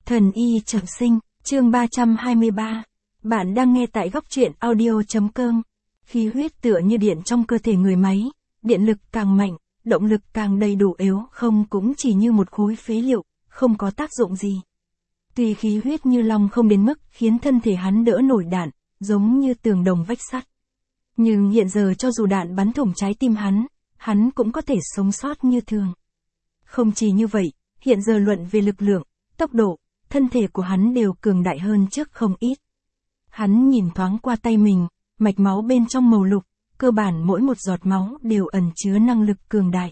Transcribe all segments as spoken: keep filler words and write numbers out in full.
Thần y trọng sinh, chương ba trăm hai mươi ba. Bạn đang nghe tại góc truyện audio.com. Khí huyết tựa như điện trong cơ thể người máy, điện lực càng mạnh, động lực càng đầy đủ yếu không cũng chỉ như một khối phế liệu, không có tác dụng gì. Tuy khí huyết như long không đến mức khiến thân thể hắn đỡ nổi đạn, giống như tường đồng vách sắt. Nhưng hiện giờ cho dù đạn bắn thủng trái tim hắn, hắn cũng có thể sống sót như thường. Không chỉ như vậy, hiện giờ luận về lực lượng, tốc độ, thân thể của hắn đều cường đại hơn trước không ít. Hắn nhìn thoáng qua tay mình, mạch máu bên trong màu lục, cơ bản mỗi một giọt máu đều ẩn chứa năng lực cường đại.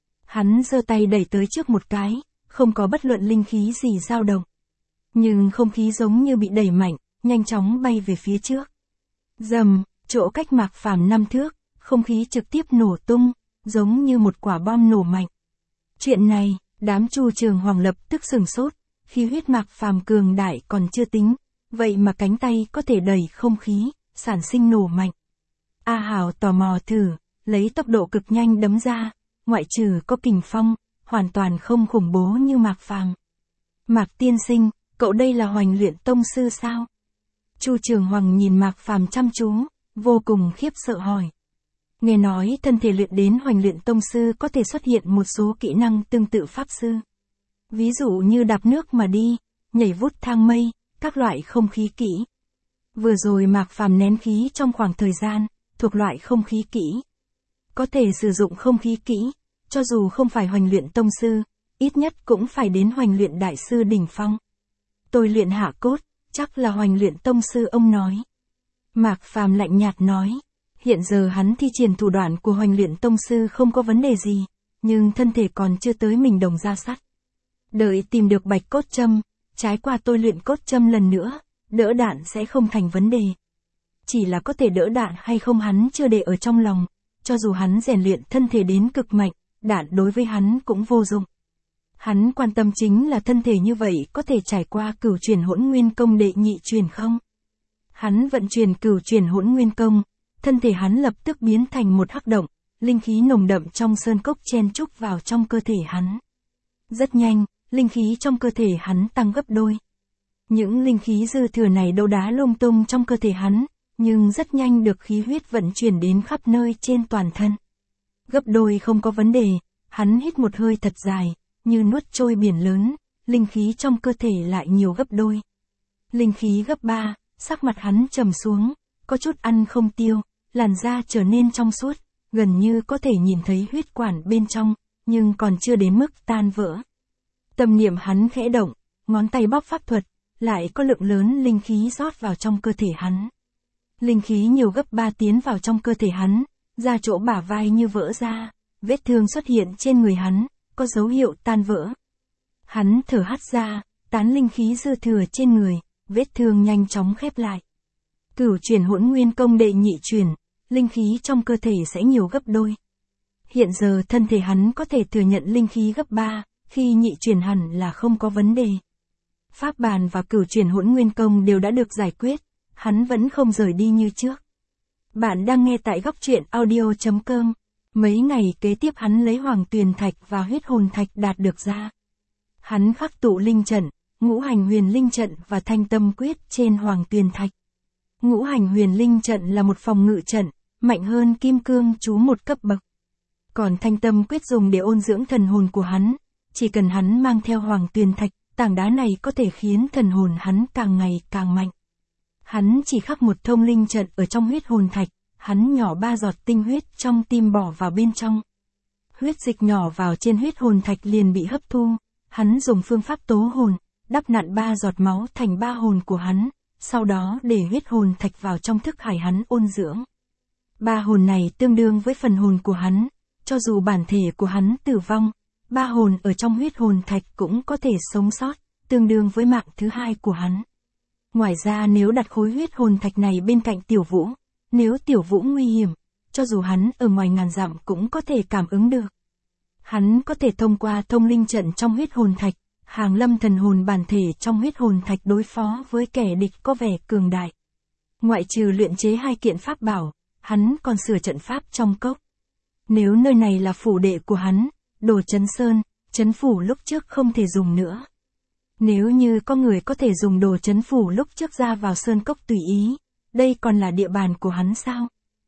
Hắn giơ tay đẩy tới trước một cái, không có bất luận linh khí gì dao động. Nhưng không khí giống như bị đẩy mạnh, nhanh chóng bay về phía trước. Rầm, chỗ cách Mạc Phàm năm thước, không khí trực tiếp nổ tung, giống như một quả bom nổ mạnh. Chuyện này, đám Chu Trường Hoàng lập tức sửng sốt, khí huyết Mạc Phàm cường đại còn chưa tính, vậy mà cánh tay có thể đẩy không khí, sản sinh nổ mạnh. A Hào tò mò thử, lấy tốc độ cực nhanh đấm ra, ngoại trừ có kình phong, hoàn toàn không khủng bố như Mạc Phàm. Mạc tiên sinh, cậu đây là Hoành Luyện Tông sư sao? Chu Trường Hoàng nhìn Mạc Phàm chăm chú, vô cùng khiếp sợ hỏi. Nghe nói thân thể luyện đến Hoành Luyện Tông sư có thể xuất hiện một số kỹ năng tương tự pháp sư. Ví dụ như đạp nước mà đi, nhảy vút thang mây, các loại không khí kỹ. Vừa rồi Mạc Phàm nén khí trong khoảng thời gian, thuộc loại không khí kỹ. Có thể sử dụng không khí kỹ, cho dù không phải Hoành Luyện Tông sư, ít nhất cũng phải đến Hoành Luyện Đại sư đỉnh phong. Tôi luyện hạ cốt, chắc là Hoành Luyện Tông sư ông nói. Mạc Phàm lạnh nhạt nói, hiện giờ hắn thi triển thủ đoạn của Hoành Luyện Tông sư không có vấn đề gì, nhưng thân thể còn chưa tới mình đồng da sắt. Đợi tìm được bạch cốt châm, trái qua tôi luyện cốt châm lần nữa, đỡ đạn sẽ không thành vấn đề. Chỉ là có thể đỡ đạn hay không hắn chưa để ở trong lòng, cho dù hắn rèn luyện thân thể đến cực mạnh, đạn đối với hắn cũng vô dụng. Hắn quan tâm chính là thân thể như vậy có thể trải qua cửu chuyển hỗn nguyên công đệ nhị truyền không? Hắn vận chuyển cửu chuyển hỗn nguyên công, thân thể hắn lập tức biến thành một hắc động, linh khí nồng đậm trong sơn cốc chen chúc vào trong cơ thể hắn. Rất nhanh, linh khí trong cơ thể hắn tăng gấp đôi. Những linh khí dư thừa này đâu đá lung tung trong cơ thể hắn, nhưng rất nhanh được khí huyết vận chuyển đến khắp nơi trên toàn thân. Gấp đôi không có vấn đề, hắn hít một hơi thật dài, như nuốt trôi biển lớn, linh khí trong cơ thể lại nhiều gấp đôi. Linh khí gấp ba, sắc mặt hắn trầm xuống, có chút ăn không tiêu, làn da trở nên trong suốt, gần như có thể nhìn thấy huyết quản bên trong, nhưng còn chưa đến mức tan vỡ. Tâm niệm hắn khẽ động, ngón tay bóp pháp thuật, lại có lượng lớn linh khí rót vào trong cơ thể hắn. Linh khí nhiều gấp ba tiến vào trong cơ thể hắn, ra chỗ bả vai như vỡ ra, vết thương xuất hiện trên người hắn, có dấu hiệu tan vỡ. Hắn thở hắt ra, tán linh khí dư thừa trên người, vết thương nhanh chóng khép lại. Cửu chuyển hỗn nguyên công đệ nhị chuyển, linh khí trong cơ thể sẽ nhiều gấp đôi. Hiện giờ thân thể hắn có thể thừa nhận linh khí gấp ba, khi nhị chuyển hẳn là không có vấn đề. Pháp bàn và cửu chuyển hỗn nguyên công đều đã được giải quyết, hắn vẫn không rời đi như trước. Bạn đang nghe tại góc truyện audio.com. Mấy ngày kế tiếp hắn lấy hoàng tuyền thạch và huyết hồn thạch đạt được ra. Hắn khắc tụ linh trận, ngũ hành huyền linh trận và thanh tâm quyết trên hoàng tuyền thạch. Ngũ hành huyền linh trận là một phòng ngự trận, mạnh hơn kim cương chú một cấp bậc. Còn thanh tâm quyết dùng để ôn dưỡng thần hồn của hắn, chỉ cần hắn mang theo hoàng tuyền thạch, tảng đá này có thể khiến thần hồn hắn càng ngày càng mạnh. Hắn chỉ khắc một thông linh trận ở trong huyết hồn thạch, hắn nhỏ ba giọt tinh huyết trong tim bỏ vào bên trong. Huyết dịch nhỏ vào trên huyết hồn thạch liền bị hấp thu, hắn dùng phương pháp tố hồn, đắp nặn ba giọt máu thành ba hồn của hắn, sau đó để huyết hồn thạch vào trong thức hải hắn ôn dưỡng. Ba hồn này tương đương với phần hồn của hắn, cho dù bản thể của hắn tử vong, ba hồn ở trong huyết hồn thạch cũng có thể sống sót, tương đương với mạng thứ hai của hắn. Ngoài ra nếu đặt khối huyết hồn thạch này bên cạnh Tiểu Vũ, nếu Tiểu Vũ nguy hiểm, cho dù hắn ở ngoài ngàn dặm cũng có thể cảm ứng được. Hắn có thể thông qua thông linh trận trong huyết hồn thạch, hàng lâm thần hồn bản thể trong huyết hồn thạch đối phó với kẻ địch có vẻ cường đại. Ngoại trừ luyện chế hai kiện pháp bảo, hắn còn sửa trận pháp trong cốc. Nếu nơi này là phủ đệ của hắn, đồ Trấn Sơn, Trấn Phủ lúc trước không thể dùng nữa. Nếu như có người có thể dùng đồ trấn phủ lúc trước ra vào sơn cốc tùy ý, đây còn là địa bàn của hắn sao?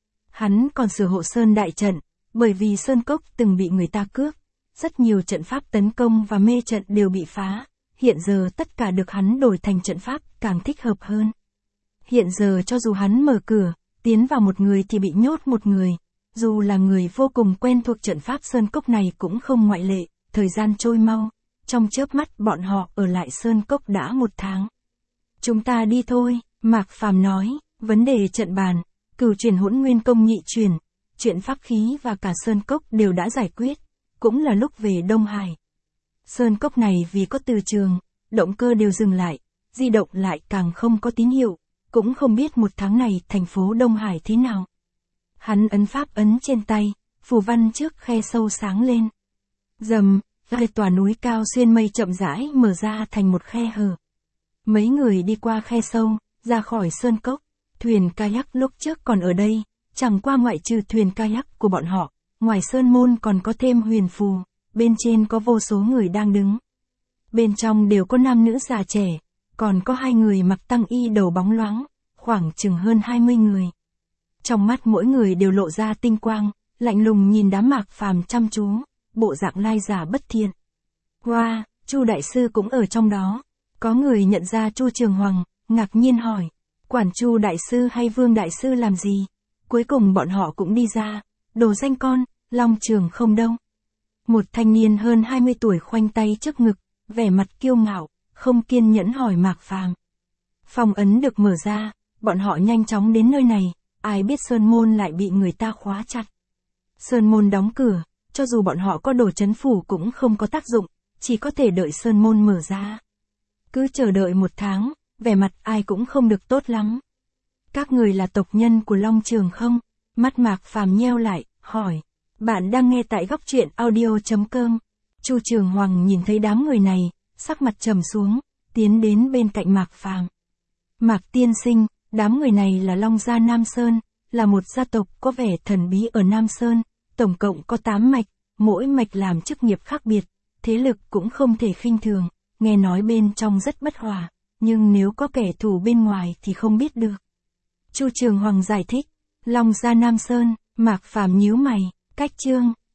Hắn còn sửa hộ sơn đại trận, bởi vì sơn cốc từng bị người ta cướp, rất nhiều trận pháp tấn công và mê trận đều bị phá, hiện giờ tất cả được hắn đổi thành trận pháp càng thích hợp hơn. Hiện giờ cho dù hắn mở cửa, tiến vào một người thì bị nhốt một người, dù là người vô cùng quen thuộc trận pháp sơn cốc này cũng không ngoại lệ, thời gian trôi mau, trong chớp mắt bọn họ ở lại sơn cốc đã một tháng. Chúng ta đi thôi, Mạc Phàm nói, vấn đề trận bàn, cửu chuyển hỗn nguyên công nhị chuyển, chuyện pháp khí và cả sơn cốc đều đã giải quyết, cũng là lúc về Đông Hải. Sơn cốc này vì có từ trường, động cơ đều dừng lại, di động lại càng không có tín hiệu, cũng không biết một tháng này thành phố Đông Hải thế nào. Hắn ấn pháp ấn trên tay, phù văn trước khe sâu sáng lên. Rầm, hai tòa núi cao xuyên mây chậm rãi mở ra thành một khe hở. Mấy người đi qua khe sâu, ra khỏi sơn cốc, thuyền kayak lúc trước còn ở đây, chẳng qua ngoại trừ thuyền kayak của bọn họ, ngoài sơn môn còn có thêm huyền phù, bên trên có vô số người đang đứng. Bên trong đều có nam nữ già trẻ, còn có hai người mặc tăng y đầu bóng loáng, khoảng chừng hơn hai mươi người. Trong mắt mỗi người đều lộ ra tinh quang, lạnh lùng nhìn đám Mạc Phàm chăm chú, bộ dạng lai giả bất thiện. Wow, Chu đại sư cũng ở trong đó. Có người nhận ra Chu Trường Hoàng, ngạc nhiên hỏi, quản Chu đại sư hay Vương đại sư làm gì? Cuối cùng bọn họ cũng đi ra, đồ danh con, Long Trường không đâu. Một thanh niên hơn hai mươi tuổi khoanh tay trước ngực, vẻ mặt kiêu ngạo, không kiên nhẫn hỏi Mạc Phàm. Phòng ấn được mở ra, bọn họ nhanh chóng đến nơi này, ai biết sơn môn lại bị người ta khóa chặt. Sơn môn đóng cửa, cho dù bọn họ có đồ trấn phủ cũng không có tác dụng, chỉ có thể đợi sơn môn mở ra. Cứ chờ đợi một tháng, vẻ mặt ai cũng không được tốt lắm. Các người là tộc nhân của Long Trường không? Mắt Mạc Phàm nheo lại, hỏi. Bạn đang nghe tại góc truyện audio chấm com. Chu Trường Hoàng nhìn thấy đám người này, sắc mặt trầm xuống, tiến đến bên cạnh Mạc Phàm. Mạc tiên sinh, đám người này là Long gia Nam Sơn, là một gia tộc có vẻ thần bí ở Nam Sơn, tổng cộng có tám mạch, mỗi mạch làm chức nghiệp khác biệt, thế lực cũng không thể khinh thường, nghe nói bên trong rất bất hòa, nhưng nếu có kẻ thù bên ngoài thì không biết được. Chu Trường Hoàng giải thích, Long gia Nam Sơn, Mạc Phàm nhíu mày, cách chương.